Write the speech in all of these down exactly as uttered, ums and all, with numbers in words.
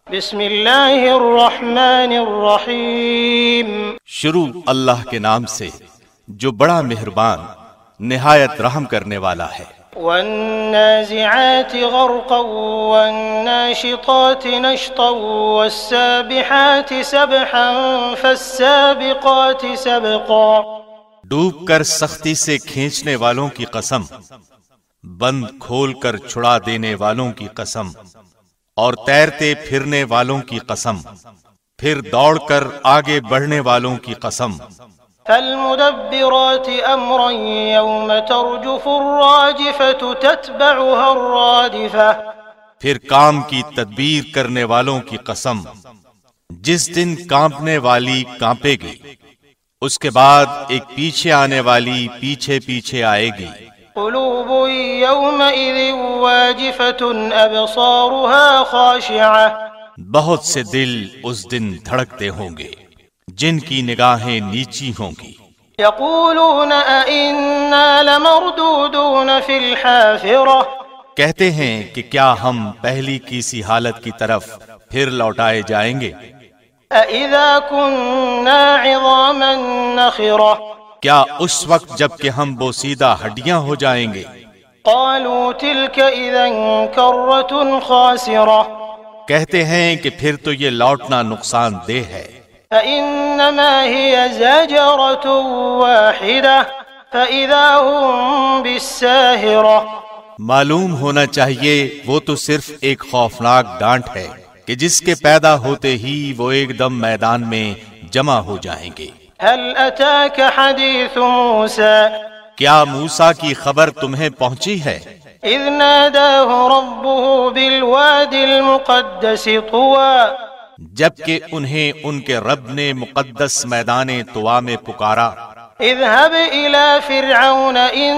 بسم اللہ الرحمن الرحیم، شروع اللہ کے نام سے جو بڑا مہربان نہایت رحم کرنے والا ہے۔ والنازعات غرقا والناشطات نشطا والسابحات سبحا فالسابقات سبقا۔ ڈوب کر سختی سے کھینچنے والوں کی قسم، بند کھول کر چھڑا دینے والوں کی قسم، اور تیرتے پھرنے والوں کی قسم، پھر دوڑ کر آگے بڑھنے والوں کی قسم۔ فالمدبرات امرا يوم ترجف الراجفة تتبعها الرادفة۔ پھر کام کی تدبیر کرنے والوں کی قسم، جس دن کانپنے والی کانپے گی، اس کے بعد ایک پیچھے آنے والی پیچھے پیچھے آئے گی۔ قلوب يومئذ واجفة أبصارها خاشعة۔ بہت سے دل اس دن دھڑکتے ہوں گے جن کی نگاہیں نیچی ہوں گی۔ يقولون أئنا لمردودون في الحافرة۔ کہتے ہیں کہ کیا ہم پہلی کیسی حالت کی طرف پھر لوٹائے جائیں گے؟ أإذا كنا عظاما نخرة۔ کیا اس وقت جب کہ ہم بوسیدہ ہڈیاں ہو جائیں گے؟ قالوا تلك إذا كرة خاسرة۔ کہتے ہیں کہ پھر تو یہ لوٹنا نقصان دہ ہے۔ فإنما هي زجرة واحدة فإذا هم بالساهرة۔ معلوم ہونا چاہیے وہ تو صرف ایک خوفناک ڈانٹ ہے کہ جس کے پیدا ہوتے ہی وہ ایک دم میدان میں جمع ہو جائیں گے۔ هل أتاك حديث موسى۔ کیا موسیٰ کی خبر تمہیں پہنچی ہے؟ إذ ناداه ربه بالواد المقدس طوى۔ جبکہ انہیں ان کے رب نے مقدس میدان طوا میں پکارا، اذهب إلى فرعون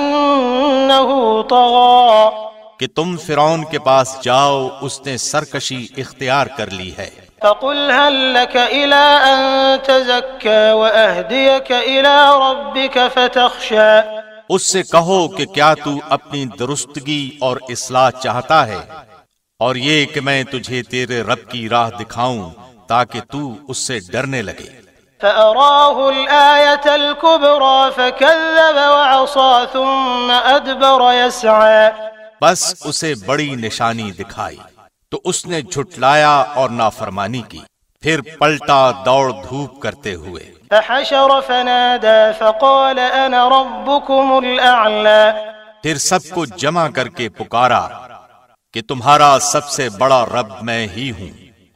إنه طغى۔ کہ تم فرعون کے پاس جاؤ، اس نے سرکشی اختیار کر لی ہے۔ فقل هل لك إلى أن تزكى وأهديك إلى ربك فتخشى۔ اس سے کہو کہ کیا تو اپنی درستگی اور اصلاح چاہتا ہے، اور یہ کہ میں تجھے تیرے رب کی راہ دکھاؤں تاکہ تو اس سے ڈرنے لگے۔ فأراه الآية الكبرى فكذب وعصى ثم أدبر يسعى۔ بس اسے بڑی نشانی دکھائی تو اس نے جھٹلایا اور نافرمانی کی، پھر پلٹا دوڑ دھوپ کرتے ہوئے۔ فحشر فنادى فقال أنا ربكم الأعلى۔ پھر سب کو جمع کر کے پکارا کہ تمہارا سب سے بڑا رب میں ہی ہوں۔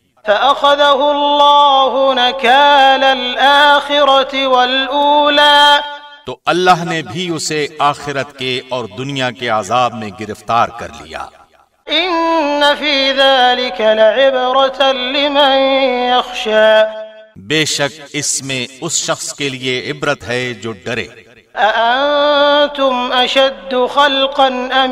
فأخذه الله نكال الآخرة والأولى۔ تو اللہ نے بھی اسے آخرت کے اور دنیا کے عذاب میں گرفتار کر لیا۔ إن في ذلك لعبرة لمن يخشى۔ بے شک اس میں اس شخص کے لیے عبرت ہے جو ڈرے۔ أأنتم أشد خلقا أم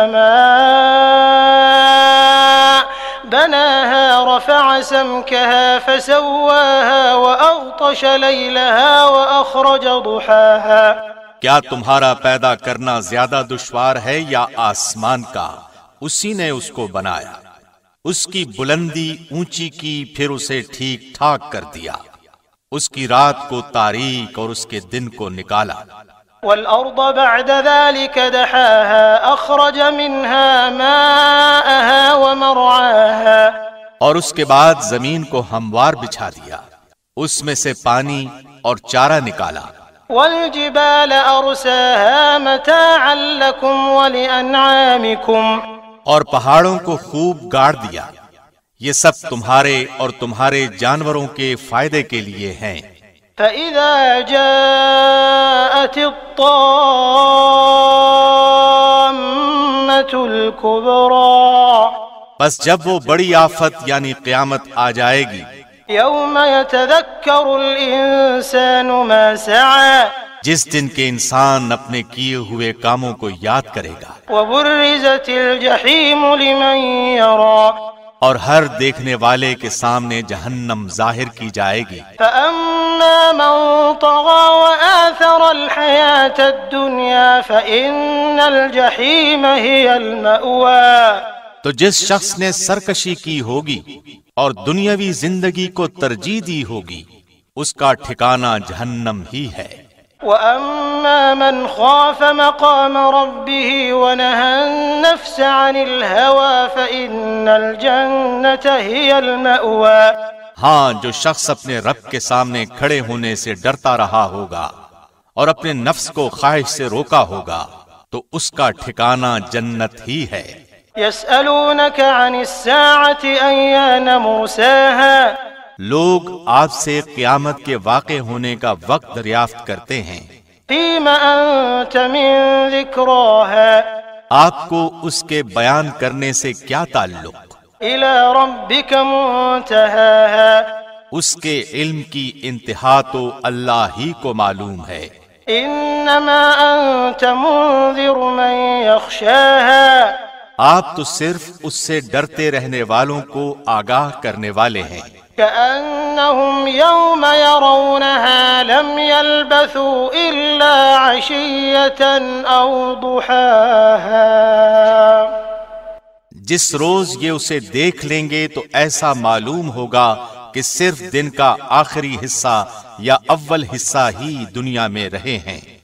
السماء بناها رفع سمكها فسواها وأغطش ليلها وأخرج ضحاها۔ کیا تمہارا پیدا کرنا زیادہ دشوار ہے یا آسمان کا؟ اسی نے اس کو بنایا، اس کی بلندی اونچی کی، پھر اسے ٹھیک ٹھاک کر دیا، اس کی رات کو تاریک اور اس کے دن کو نکالا۔ والأرض بعد ذلك دحاها أخرج منها ماءها ومرعاها۔ اور اس کے بعد زمین کو ہموار بچھا دیا، اس میں سے پانی اور چارہ نکالا۔ والجبال أرساها متاعا لكم ولأنعامكم۔ اور پہاڑوں کو خوب گاڑ دیا، یہ سب تمہارے اور تمہارے جانوروں کے فائدے کے لیے ہیں۔ فإذا جاءت الطامة الكبرى۔ بس جب وہ بڑی آفت یعنی قیامت آ جائے گی، يوم يتذكر الإنسان ما سعى۔ جس دن کے انسان اپنے کیے ہوئے کاموں کو یاد کرے گا۔ وبرزت الجحيم لمن يرى۔ اور ہر دیکھنے والے کے سامنے جہنم ظاہر کی جائے گی۔ فأما من طغى وآثر الحياة الدنيا فإن الجحيم هي المأوى۔ تو جس شخص نے سرکشی کی ہوگی اور دنیاوی زندگی کو ترجیح دی ہوگی، اس کا ٹھکانہ جہنم ہی ہے۔ وَأَمَّا مَنْ خَافَ مَقَامَ رَبِّهِ وَنَهَى النَّفْسَ عَنِ الْهَوَى فَإِنَّ الْجَنَّةَ هِيَ الْمَأْوَى۔ ہاں، جو شخص اپنے رب کے سامنے کھڑے ہونے سے ڈرتا رہا ہوگا اور اپنے نفس کو خواہش سے روکا ہوگا تو اس کا ٹھکانہ جنت ہی ہے۔ يَسْأَلُونَكَ عَنِ السَّاعَةِ أَيَّانَ مُرْسَاهَا۔ لوگ آپ سے قیامت کے واقع ہونے کا وقت دریافت کرتے ہیں۔ فِيمَ أَنْتَ مِنْ ذِكْرَاهَا۔ آپ کو اس کے بیان کرنے سے کیا تعلق؟ إِلَى رَبِّكَ مُنْتَهَاهَا۔ اس کے علم کی انتہا تو اللہ ہی کو معلوم ہے۔ إِنَّمَا أَنْتَ مُنْذِرُ مَنْ يَخْشَاهَا۔ آپ تو صرف اس سے ڈرتے رہنے والوں کو آگاہ کرنے والے ہیں۔ كأنهم يوم يرونها لم يلبثوا إلا عشية أو ضحاها۔ جس روز یہ اسے دیکھ لیں گے تو ایسا معلوم ہوگا کہ صرف دن کا آخری حصہ یا اول حصہ ہی دنیا میں رہے ہیں۔